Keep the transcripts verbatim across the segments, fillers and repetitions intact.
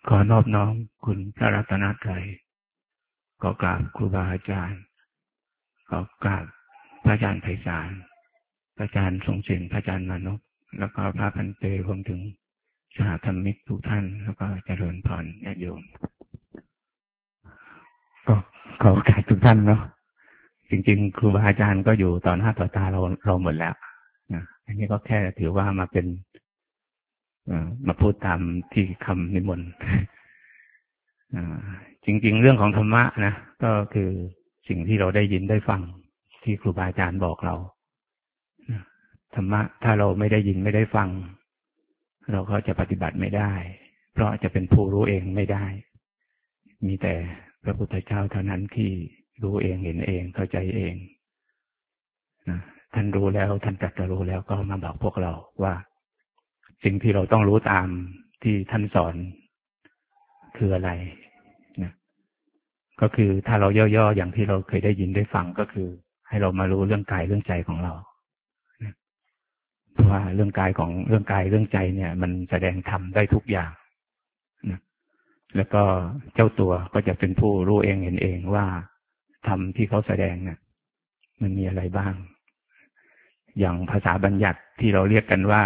ขอนอบน้อมคุณพระรัตนตรัยขอกราบครูบาอาจารย์ขอกราบพระอาจารย์ไพศาลพระอาจารย์ทรงศิลป์พระอาจารย์มานพแล้วก็พระพันเตรวมถึงสหธรรมิกทุกท่านแล้วก็เจริญพรญาติโยมก็ขอโอกาสทุกท่านเนาะจริงๆครูบาอาจารย์ก็อยู่ต่อหน้าต่อตาเราเราหมดแล้วนะอันนี้ก็แค่ถือว่ามาเป็นมาพูดตามที่คำนิมนต์จริงๆเรื่องของธรรมะนะก็คือสิ่งที่เราได้ยินได้ฟังที่ครูบาอาจารย์บอกเราธรรมะถ้าเราไม่ได้ยินไม่ได้ฟังเราก็จะปฏิบัติไม่ได้เพราะจะเป็นผู้รู้เองไม่ได้มีแต่พระพุทธเจ้าเท่านั้นที่รู้เองเห็นเองเข้าใจเองนะท่านรู้แล้วท่านตรัสรู้แล้วก็มาบอกพวกเราว่าสิ่งที่เราต้องรู้ตามที่ท่านสอนคืออะไรนะก็คือถ้าเราย่อๆอย่างที่เราเคยได้ยินได้ฟังก็คือให้เรามารู้เรื่องกายเรื่องใจของเรานะเพราะว่าเรื่องกายของเรื่องกายเรื่องใจเนี่ยมันแสดงธรรมได้ทุกอย่างนะแล้วก็เจ้าตัวก็จะเป็นผู้รู้เองเห็นเองว่าธรรมที่เขาแสดงเนี่ยมันมีอะไรบ้างอย่างภาษาบัญญัติที่เราเรียกกันว่า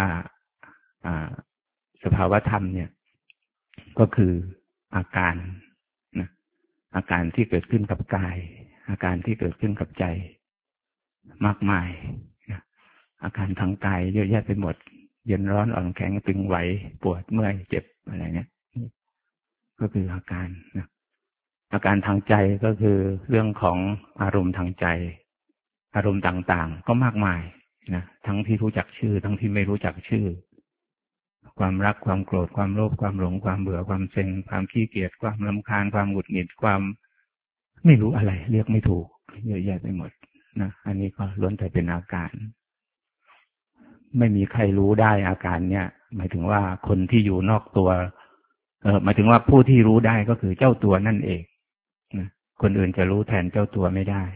สภาวธรรมเนี่ยก็คืออาการนะอาการที่เกิดขึ้นกับกายอาการที่เกิดขึ้นกับใจมากมายนะอาการทางกายเยอะแยะไปหมดเย็นร้อนอ่อนแข็งตึงไหวปวดเมื่อยเจ็บอะไรเนี่ยก็คืออาการนะอาการทางใจก็คือเรื่องของอารมณ์ทางใจอารมณ์ต่างๆก็มากมายนะทั้งที่รู้จักชื่อทั้งที่ไม่รู้จักชื่อความรักความโกรธความโลภความหลงความเบื่อความเซ็งความขี้เกียจความรำคาญความหงุดหงิดความไม่รู้อะไรเรียกไม่ถูกเยอะแยะไปหมดนะอันนี้ก็ล้วนแต่เป็นอาการไม่มีใครรู้ได้อาการเนี่ยหมายถึงว่าคนที่อยู่นอกตัวเออหมายถึงว่าผู้ที่รู้ได้ก็คือเจ้าตัวนั่นเองนะคนอื่นจะรู้แทนเจ้าตัวไม่ได้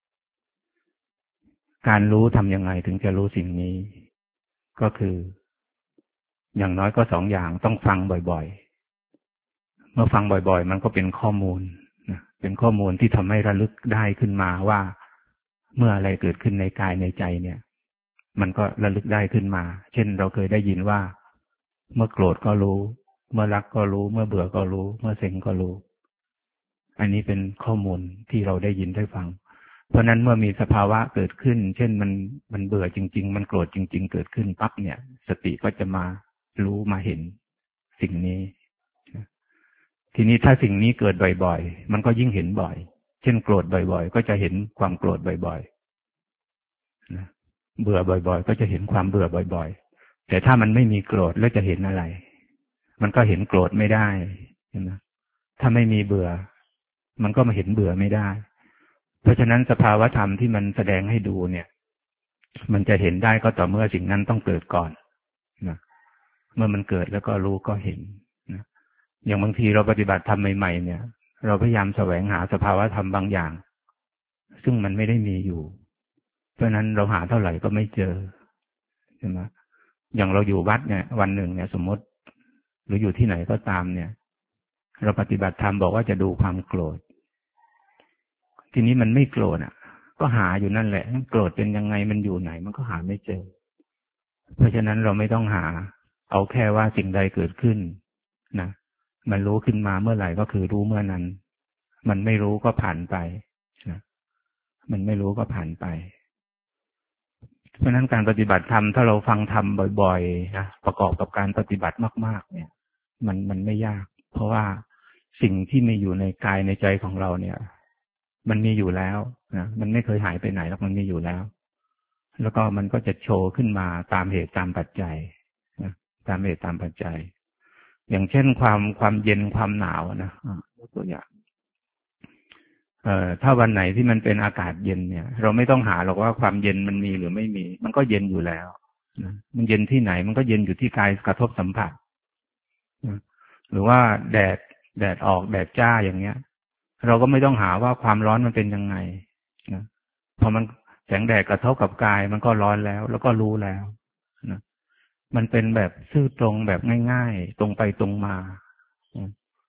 การรู้ทำยังไงถึงจะรู้สิ่งนี้ก็คืออย่างน้อยก็สองอย่างต้องฟังบ่อยๆเมื่อฟังบ่อยๆมันก็เป็นข้อมูลนะเป็นข้อมูลที่ทำให้ระลึกได้ขึ้นมาว่าเมื่ออะไรเกิดขึ้นในกายในใจเนี่ยมันก็ระลึกได้ขึ้นมาเช่นเราเคยได้ยินว่าเมื่อโกรธก็รู้เมื่อรักก็รู้เมื่อเบื่อก็รู้เมื่อเซ็งก็รู้อันนี้เป็นข้อมูลที่เราได้ยินได้ฟังเพราะนั้นเมื่อมีสภาวะเกิดขึ้นเช่นมันมันเบื่อจริงๆมันโกรธจริงๆเกิดขึ้นปั๊บเนี่ยสติก็จะมารู้มาเห็นสิ่งนี้ทีนี้ถ้าสิ่งนี้เกิดบ่อยๆมันก็ยิ่งเห็นบ่อยเช่นโกรธบ่อยๆก็จะเห็นความโกรธบ่อยๆนะเบื่อบ่อยๆก็จะเห็นความเบื่อบ่อยๆแต่ถ้ามันไม่มีโกรธแล้วจะเห็นอะไรมันก็เห็นโกรธไม่ได้ใช่ไหมถ้าไม่มีเบื่อมันก็มาเห็นเบื่อไม่ได้เพราะฉะนั้นสภาวธรรมที่มันแสดงให้ดูเนี่ยมันจะเห็นได้ก็ต่อเมื่อสิ่งนั้นต้องเกิดก่อนนะเมื่อมันเกิดแล้วก็รู้ก็เห็นนะอย่างบางทีเราปฏิบัติธรรมใหม่ๆเนี่ยเราพยายามแสวงหาสภาวธรรมบางอย่างซึ่งมันไม่ได้มีอยู่เพราะนั้นเราหาเท่าไหร่ก็ไม่เจอใช่ไหมอย่างเราอยู่วัดเนี่ยวันหนึ่งเนี่ยสมมติหรืออยู่ที่ไหนก็ตามเนี่ยเราปฏิบัติธรรมบอกว่าจะดูความโกรธทีนี้มันไม่โกรธอ่ะก็หาอยู่นั่นแหละโกรธเป็นยังไงมันอยู่ไหนมันก็หาไม่เจอเพราะฉะนั้นเราไม่ต้องหาเอาแค่ว่าสิ่งใดเกิดขึ้นนะมันรู้ขึ้นมาเมื่อไหร่ก็คือรู้เมื่อนั้นมันไม่รู้ก็ผ่านไปนะมันไม่รู้ก็ผ่านไปเพราะฉะนั้นการปฏิบัติธรรมถ้าเราฟังธรรมบ่อยๆนะประกอบกับการปฏิบัติมากๆเนี่ยมันมันไม่ยากเพราะว่าสิ่งที่มีอยู่ในกายในใจของเราเนี่ยมันมีอยู่แล้วนะมันไม่เคยหายไปไหนหรอกมันมีอยู่แล้วแล้วก็มันก็จะโชว์ขึ้นมาตามเหตุตามปัจจัยนะตามเหตุตามปัจจัยอย่างเช่นความความเย็นความหนาวนะยกตัวอย่างเอ่อถ้าวันไหนที่มันเป็นอากาศเย็นเนี่ยเราไม่ต้องหาหรอกว่าความเย็นมันมีหรือไม่มีมันก็เย็นอยู่แล้วนะมันเย็นที่ไหนมันก็เย็นอยู่ที่กายกระทบสัมผัสนะหรือว่าแดดแดดออกแดดจ้าอย่างเงี้ยเราก็ไม่ต้องหาว่าความร้อนมันเป็นยังไงนะพอมันแสงแดดกระทบกับกายมันก็ร้อนแล้วแล้วก็รู้แล้วนะมันเป็นแบบซื่อตรงแบบง่ายๆตรงไปตรงมา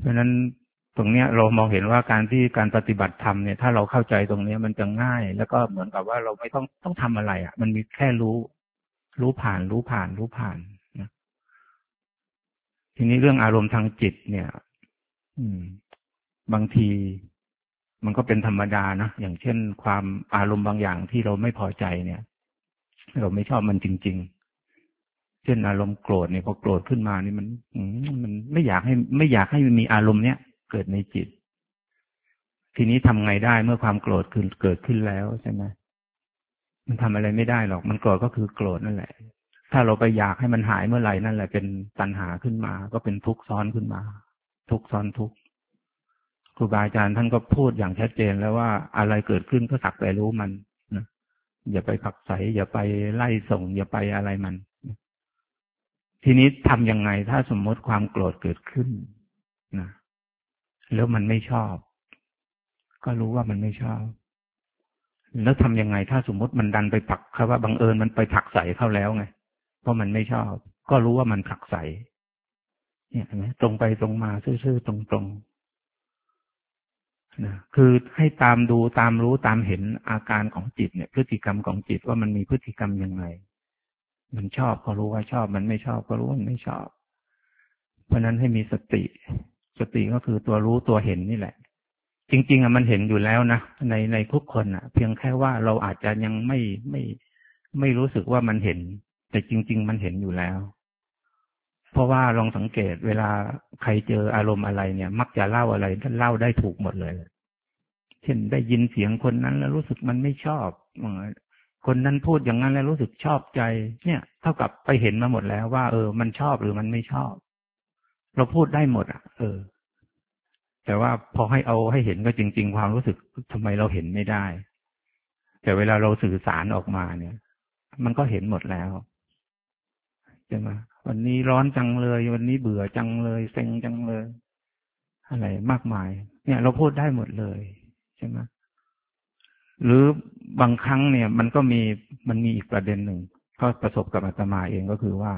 ราะฉะนั้นตรงเนี้ยเรามองเห็นว่าการที่การปฏิบัติธรรมเนี่ยถ้าเราเข้าใจตรงนี้มันจะง่ายแล้วก็เหมือนกับว่าเราไม่ต้องต้องทำอะไรอ่ะมันมีแค่รู้รู้ผ่านรู้ผ่านรู้ผ่านนะทีนี้เรื่องอารมณ์ทางจิตเนี่ย อืม บางทีมันก็เป็นธรรมดานะอย่างเช่นความอารมณ์บางอย่างที่เราไม่พอใจเนี่ยเราไม่ชอบมันจริงๆเช่นอารมณ์โกรธเนี่ยพอโกรธขึ้นมานี่มันมันไม่อยากให้ไม่อยากให้มีอารมณ์เนี้ยเกิดในจิตทีนี้ทำไงได้เมื่อความโกรธคือเกิดขึ้นแล้วใช่ไหมมันทำอะไรไม่ได้หรอกมันโกรธก็คือโกรธนั่นแหละถ้าเราไปอยากให้มันหายเมื่อไหร่นั่นแหละเป็นตัณหาขึ้นมาก็เป็นทุกข์ซ้อนขึ้นมาทุกข์ซ้อนทุกข์ครูบาอาจารย์ท่านก็พูดอย่างชัดเจนแล้วว่าอะไรเกิดขึ้นก็สักแต่รู้มันนะอย่าไปผักใสอย่าไปไล่ส่งอย่าไปอะไรมันทีนี้ทำยังไงถ้าสมมติความโกรธเกิดขึ้นนะแล้วมันไม่ชอบก็รู้ว่ามันไม่ชอบแล้วทำยังไงถ้าสมมติมันดันไปผลักเขาว่าบังเอิญมันไปผลักใส่เข้าแล้วไงเพราะมันไม่ชอบก็รู้ว่ามันผลักใส่เนี่ยเห็นไหมตรงไปตรงมาซื่อๆตรงๆนะคือให้ตามดูตามรู้ตามเห็นอาการของจิตเนี่ยพฤติกรรมของจิตว่ามันมีพฤติกรรมยังไงมันชอบก็รู้ว่าชอบมันไม่ชอบก็รู้ว่ามันไม่ชอบเพราะนั้นให้มีสติสติก็คือตัวรู้ตัวเห็นนี่แหละจริงๆอ่ะมันเห็นอยู่แล้วนะในในทุกคนอ่ะเพียงแค่ว่าเราอาจจะยังไม่ไม่ไม่รู้สึกว่ามันเห็นแต่จริงๆมันเห็นอยู่แล้วเพราะว่าลองสังเกตเวลาใครเจออารมณ์อะไรเนี่ยมักจะเล่าอะไรเล่าได้ถูกหมดเลยเช่นได้ยินเสียงคนนั้นแล้วรู้สึกมันไม่ชอบคนนั้นพูดอย่างนั้นแล้วรู้สึกชอบใจเนี่ยเท่ากับไปเห็นมาหมดแล้วว่าเออมันชอบหรือมันไม่ชอบเราพูดได้หมดอ่ะเออแต่ว่าพอให้เอาให้เห็นก็จริงๆความรู้สึกทำไมเราเห็นไม่ได้แต่เวลาเราสื่อสารออกมาเนี่ยมันก็เห็นหมดแล้วใช่ไหมวันนี้ร้อนจังเลยวันนี้เบื่อจังเลยเซ็งจังเลยอะไรมากมายเนี่ยเราพูดได้หมดเลยใช่ไหมหรือบางครั้งเนี่ยมันก็มีมันมีอีกประเด็นหนึ่งก็ประสบกับอาตมาเองก็คือว่า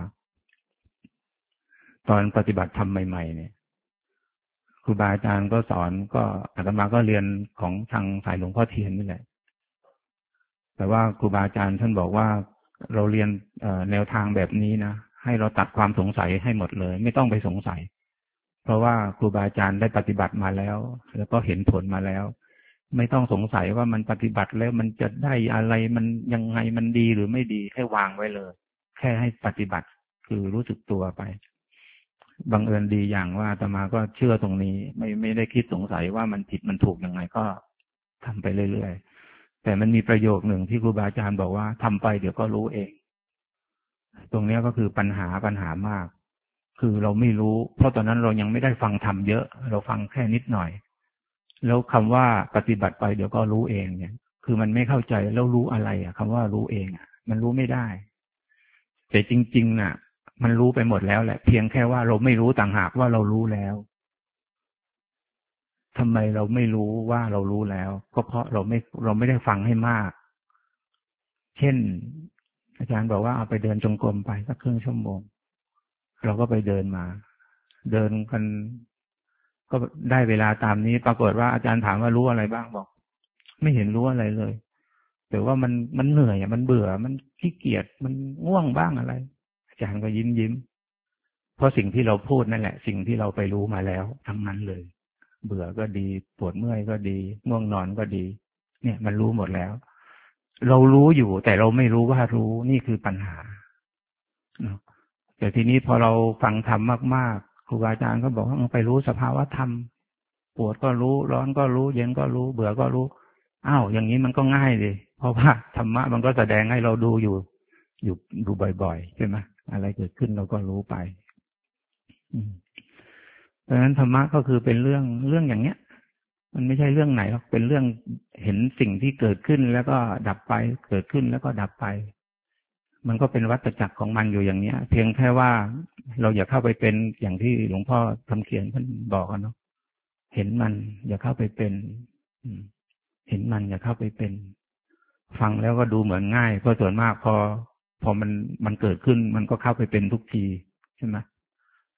ตอนปฏิบัติธรรมใหม่ๆเนี่ยครูบาอาจารย์ก็สอนก็อาตมาก็เรียนของทางสายหลวงพ่อเทียนนี่แหละแต่ว่าครูบาอาจารย์ท่านบอกว่าเราเรียนแนวทางแบบนี้นะให้เราตัดความสงสัยให้หมดเลยไม่ต้องไปสงสัยเพราะว่าครูบาอาจารย์ได้ปฏิบัติมาแล้วแล้วก็เห็นผลมาแล้วไม่ต้องสงสัยว่ามันปฏิบัติแล้วมันจะได้อะไรมันยังไงมันดีหรือไม่ดีให้วางไว้เลยแค่ให้ปฏิบัติคือรู้สึกตัวไปบังเอิญดีอย่างว่าอาตมาก็เชื่อตรงนี้ไม่ไม่ได้คิดสงสัยว่ามันผิดมันถูกยังไงก็ทำไปเรื่อยๆแต่มันมีประโยคหนึ่งที่ครูบาอาจารย์บอกว่าทำไปเดี๋ยวก็รู้เองตรงนี้ก็คือปัญหาปัญหามากคือเราไม่รู้เพราะตอนนั้นเรายังไม่ได้ฟังธรรมเยอะเราฟังแค่นิดหน่อยแล้วคำว่าปฏิบัติไปเดี๋ยวก็รู้เองเนี่ยคือมันไม่เข้าใจแล้วรู้อะไรอ่ะคำว่ารู้เองอ่ะมันรู้ไม่ได้แต่จริงๆน่ะมันรู้ไปหมดแล้วแหละเพียงแค่ว่าเราไม่รู้ต่างหากว่าเรารู้แล้วทำไมเราไม่รู้ว่าเรารู้แล้วก็เพราะเราไม่เราไม่ได้ฟังให้มากเช่นอาจารย์บอกว่าเอาไปเดินจงกรมไปสักครึ่งชั่วโมงเราก็ไปเดินมาเดินกันก็ได้เวลาตามนี้ปรากฏว่าอาจารย์ถามว่ารู้อะไรบ้างบอกไม่เห็นรู้อะไรเลยแต่ว่ามันมันเหนื่อยมันเบื่อมันขี้เกียจมันง่วงบ้างอะไรอาจารย์ก็ยิ้มยิ้มเพราะสิ่งที่เราพูดนั่นแหละสิ่งที่เราไปรู้มาแล้วทั้งนั้นเลยเบื่อก็ดีปวดเมื่อยก็ดีง่วงนอนก็ดีเนี่ยมันรู้หมดแล้วเรารู้อยู่แต่เราไม่รู้ว่ารู้นี่คือปัญหาแต่ทีนี้พอเราฟังธรรมมากๆครูบาอาจารย์ก็บอกว่าไปรู้สภาวะธรรมปวดก็รู้ร้อนก็รู้เย็นก็รู้เบื่อก็รู้อ้าวอย่างนี้มันก็ง่ายเลยเพราะว่าธรรมะมันก็แสดงให้เราดูอยู่อยู่ดูบ่อยๆใช่ไหมอะไรเกิดขึ้นเราก็รู้ไปเพราะฉะนั้นธรรมะก็คือเป็นเรื่องเรื่องอย่างเนี้ยมันไม่ใช่เรื่องไหนหรอกเป็นเรื่องเห็นสิ่งที่เกิดขึ้นแล้วก็ดับไปเกิดขึ้นแล้วก็ดับไปมันก็เป็นวัฏจักรของมันอยู่อย่างเนี้ยเพียงแค่ว่าเราอย่าเข้าไปเป็นอย่างที่หลวงพ่อทำเขียนท่านบอกกันเนาะเห็นมันอย่าเข้าไปเป็นเห็นมันอย่าเข้าไปเป็นฟังแล้วก็ดูเหมือนง่ายเพราะส่วนมากพอพอมันมันเกิดขึ้นมันก็เข้าไปเป็นทุกทีใช่ไหม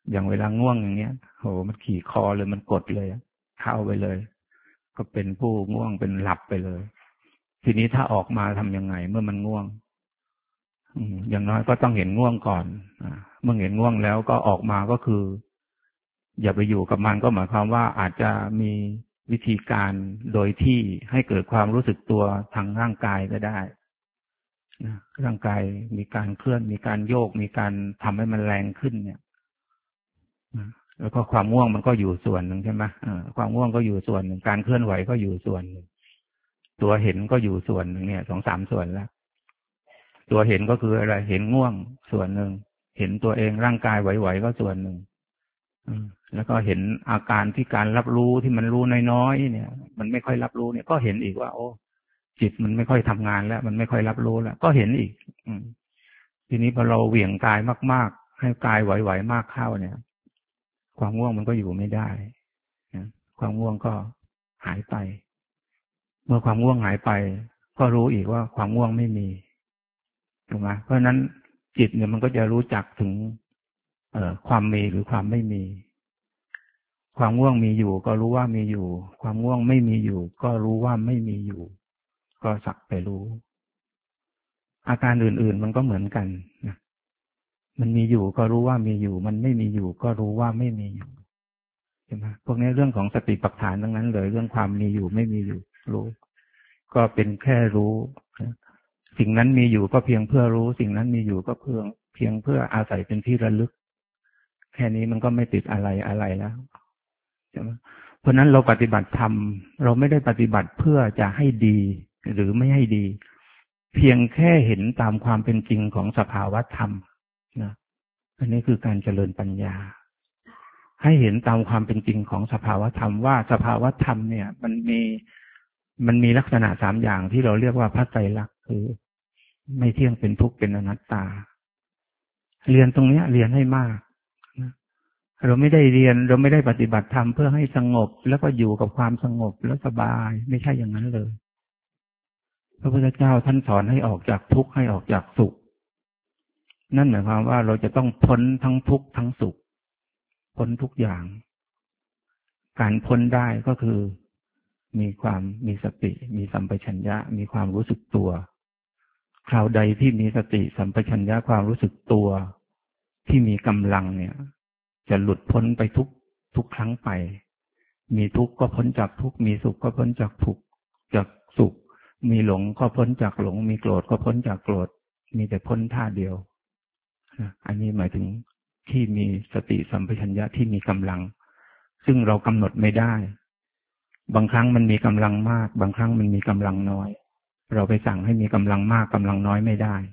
อย่างเวลาง่วงอย่างเงี้ยโหมันขี่คอเลยมันกดเลยเข้าไปเลยก็เป็นผู้ง่วงเป็นหลับไปเลยทีนี้ถ้าออกมาทำยังไงเมื่อมันง่วงอย่างน้อยก็ต้องเห็นง่วงก่อนเมื่อเห็นง่วงแล้วก็ออกมาก็คืออย่าไปอยู่กับมันก็หมายความว่าอาจจะมีวิธีการโดยที่ให้เกิดความรู้สึกตัวทางร่างกายก็ได้นะร่างกายมีการเคลื่อนมีการโยกมีการทำให้มันแรงขึ้นเนี่ยแล้วก็ความง่วงมันก็อยู่ส่วนหนึ่งใช่ไหมความง่วงก็อยู่ส่วนหนึ่งการเคลื่อนไหวก็อยู่ส่วนหนึ่งตัวเห็นก็อยู่ส่วนหนึ่งเนี่ยสองสามส่วนแล้วตัวเห็นก็คืออะไรเห็นง่วงส่วนหนึ่งเห็นตัวเองร่างกายไหวๆก็ส่วนหนึ่งแล้วก็เห็นอาการที่การรับรู้ที่มันรู้น้อยๆเนี่ยมันไม่ค่อยรับรู้เนี่ยก็เห็นอีกว่าโอ้จิตมันไม่ค่อยทำงานแล้วมันไม่ค่อยรับรู้แล้วก็เห็นอีกทีนี้พอเราเหวี่ยงกายมากๆให้กายไหวๆมากเข้าเนี่ยความง่วงมันก็อยู่ไม่ได้ความง่วงก็หายไปเมื่อความง่วงหายไปก็รู้อีกว่าความง่วงไม่มีถูกไหมเพราะฉะนั้นจิตเนี่ยมันก็จะรู้จักถึงเอ่อความมีหรือความไม่มีความง่วงมีอยู่ก็รู้ว่ามีอยู่ความง่วงไม่มีอยู่ก็รู้ว่าไม่มีอยู่ก็สักแต่รู้อาการอื่นๆมันก็เหมือนกันนะมันมีอยู่ก็รู้ว่ามีอยู่มันไม่มีอยู่ก็รู้ว่าไม่มีอยู่ใช่ไหมพวกนี้เรื่องของสติปัฏฐานทั้งนั้นเลยเรื่องความมีอยู่ไม่มีอยู่รู้ก็เป็นแค่รู้สิ่งนั้นมีอยู่ก็เพียงเพื่อรู้สิ่งนั้นมีอยู่ก็เพียงเพียงเพื่ออาศัยเป็นที่ระลึกแค่นี้มันก็ไม่ติดอะไรอะไรแล้วใช่ไหมเพราะนั้นเราปฏิบัติธรรมเราไม่ได้ปฏิบัติเพื่อจะให้ดีหรือไม่ให้ดีเพียงแค่เห็นตามความเป็นจริงของสภาวะธรรมนะอันนี้คือการเจริญปัญญาให้เห็นตามความเป็นจริงของสภาวะธรรมว่าสภาวะธรรมเนี่ยมันมีมันมีลักษณะสามอย่างที่เราเรียกว่าพระไตรลักษณ์คือไม่เที่ยงเป็นทุกข์เป็นอนัตตาเรียนตรงนี้เรียนให้มากเราไม่ได้เรียนเราไม่ได้ปฏิบัติธรรมเพื่อให้สงบแล้วก็อยู่กับความสงบแล้วสบายไม่ใช่อย่างนั้นเลยพระพุทธเจ้าท่านสอนให้ออกจากทุกข์ให้ออกจากสุขนั่นหมายความว่าเราจะต้องพ้นทั้งทุกข์ทั้งสุขพ้นทุกอย่างการพ้นได้ก็คือมีความมีสติมีสัมปชัญญะมีความรู้สึกตัวคราวใดที่มีสติสัมปชัญญะความรู้สึกตัวที่มีกำลังเนี่ยจะหลุดพ้นไปทุกทุกครั้งไปมีทุกข์ก็พ้นจากทุกข์มีสุขก็พ้นจากทุกข์จากสุขมีหลงก็พ้นจากหลงมีโกรธก็พ้นจากโกรธมีแต่พ้นท่าเดียวอันนี้หมายถึงที่มีสติสัมปชัญญะที่มีกำลังซึ่งเรากำหนดไม่ได้บางครั้งมันมีกำลังมากบางครั้งมันมีกำลังน้อยเราไปสั่งให้มีกำลังมากกำลังน้อยไม่ได้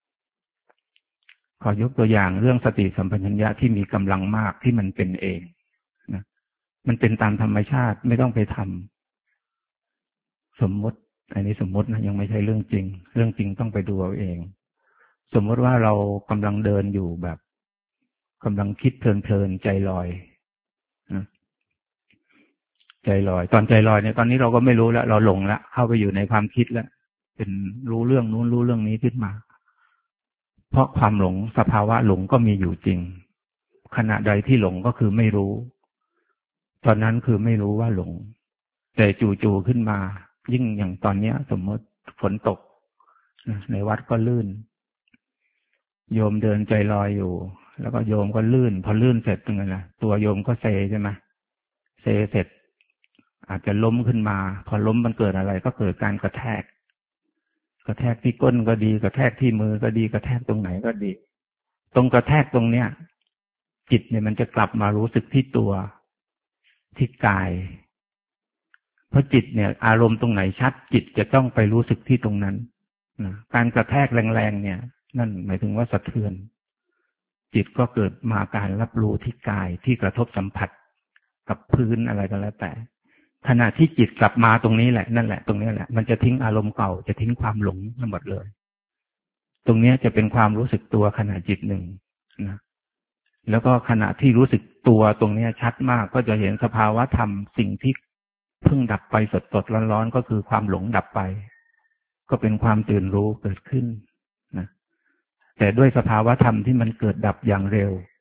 ขอยกตัวอย่างเรื่องสติสัมปชัญญะที่มีกำลังมากที่มันเป็นเองนะมันเป็นตามธรรมชาติไม่ต้องไปทำสมมติอันนี้สมมตินะยังไม่ใช่เรื่องจริงเรื่องจริงต้องไปดูเอาเองสมมติว่าเรากำลังเดินอยู่แบบกำลังคิดเพลินๆใจลอยนะใจลอยตอนใจลอยเนี่ยตอนนี้เราก็ไม่รู้แล้วเราหลงแล้วเข้าไปอยู่ในความคิดแล้วเป็นรู้เรื่องนู้นรู้เรื่องนี้ขึ้นมาเพราะความหลงสภาวะหลงก็มีอยู่จริงขณะใดที่หลงก็คือไม่รู้ตอนนั้นคือไม่รู้ว่าหลงแต่จู่ๆขึ้นมายิ่งอย่างตอนเนี้ยสมมติฝนตกในวัดก็ลื่นโยมเดินใจลอยอยู่แล้วก็โยมก็ลื่นพอลื่นเสร็จตรงนั้นนะตัวโยมก็เซใช่ไหมเซเสร็จอาจจะล้มขึ้นมาพอล้มมันเกิดอะไรก็เกิดการกระแทกกระแทกที่ก้นก็ดีกระแทกที่มือก็ดีกระแทกตรงไหนก็ดีตรงกระแทกตรงเนี้ยจิตเนี่ยมันจะกลับมารู้สึกที่ตัวที่กายเพราะจิตเนี่ยอารมณ์ตรงไหนชัดจิตจะต้องไปรู้สึกที่ตรงนั้นนะการกระแทกแรงๆเนี่ยนั่นหมายถึงว่าสะเทือนจิตก็เกิดมาการรับรู้ที่กายที่กระทบสัมผัสกับพื้นอะไรก็แล้วแต่ขณะที่จิตกลับมาตรงนี้แหละนั่นแหละตรงนี้แหละมันจะทิ้งอารมณ์เก่าจะทิ้งความหลงทั้งหมดเลยตรงนี้จะเป็นความรู้สึกตัวขณะจิตหนึ่งนะแล้วก็ขณะที่รู้สึกตัวตรงนี้ชัดมากก็จะเห็นสภาวะธรรมสิ่งที่เพิ่งดับไปสดๆร้อนๆก็คือความหลงดับไปก็เป็นความตื่นรู้เกิดขึ้นนะแต่ด้วยสภาวะธรรมที่มันเกิดดับอย่างเร็ว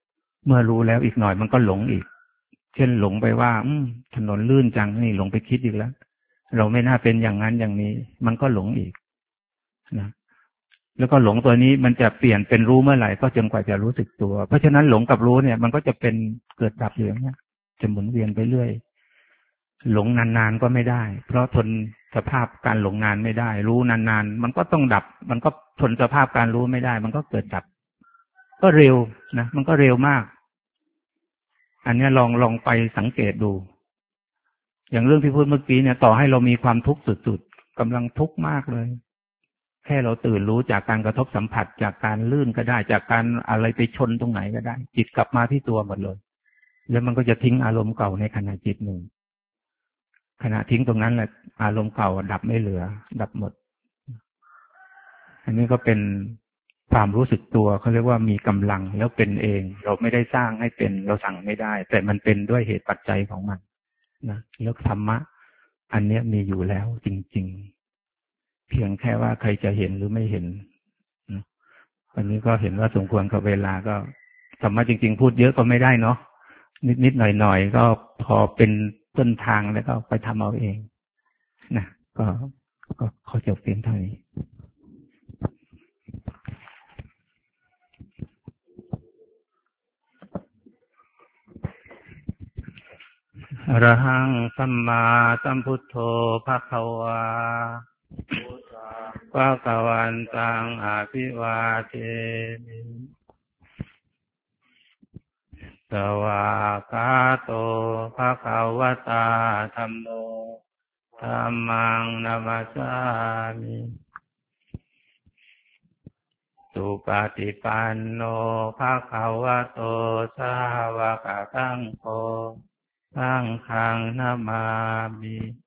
เมื่อรู้แล้วอีกหน่อยมันก็หลงอีกเช่นหลงไปว่าอืมถนนลื่นจังนี่หลงไปคิดอีกแล้วเราไม่น่าเป็นอย่างนั้นอย่างนี้มันก็หลงอีกนะแล้วก็หลงตัวนี้มันจะเปลี่ยนเป็นรู้เมื่อไหร่ก็จนกว่าจะรู้สึกตัวเพราะฉะนั้นหลงกับรู้เนี่ยมันก็จะเป็นเกิดดับอยู่อย่างเงี้ยจะหมุนเวียนไปเรื่อยหลงนานๆก็ไม่ได้เพราะทนสภาพการหลงนานไม่ได้รู้นานๆมันก็ต้องดับมันก็ทนสภาพการรู้ไม่ได้มันก็เกิดดับก็เร็วนะมันก็เร็วมากอันนี้ลองลองไปสังเกตดูอย่างเรื่องที่พูดเมื่อกี้เนี่ยต่อให้เรามีความทุกข์สุดๆกำลังทุกข์มากเลยแค่เราตื่นรู้จากการกระทบสัมผัสจากการลื่นก็ได้จากการอะไรไปชนตรงไหนก็ได้จิตกลับมาที่ตัวหมดเลยแล้วมันก็จะทิ้งอารมณ์เก่าในขณะจิตหนึ่งขณะทิ้งตรงนั้นแหละอารมณ์เก่าดับไม่เหลือดับหมดอันนี้ก็เป็นความรู้สึกตัวเขาเรียกว่ามีกำลังแล้วเป็นเองเราไม่ได้สร้างให้เป็นเราสั่งไม่ได้แต่มันเป็นด้วยเหตุปัจจัยของมันนะแล้วธรรมะอันนี้มีอยู่แล้วจริงๆเพียงแค่ว่าใครจะเห็นหรือไม่เห็นนะอันนี้ก็เห็นว่าสมควรกับเวลาก็ธรรมะจริงๆพูดเยอะก็ไม่ได้เนาะนิดๆหน่อยๆก็พอเป็นต้นทางแล้วก็ไปทำเอาเองนะก็ก็ขอจบเพียงเท่านี้อรหังสัมมาสัมพุทโธภคววาภควันตังอภิวาเทมิสวากขาโตภควตาธัมโมธัมมังนัมมัสสามิสุปฏิปันโนภควโตสาวกสังโฆสังฆังนามามิ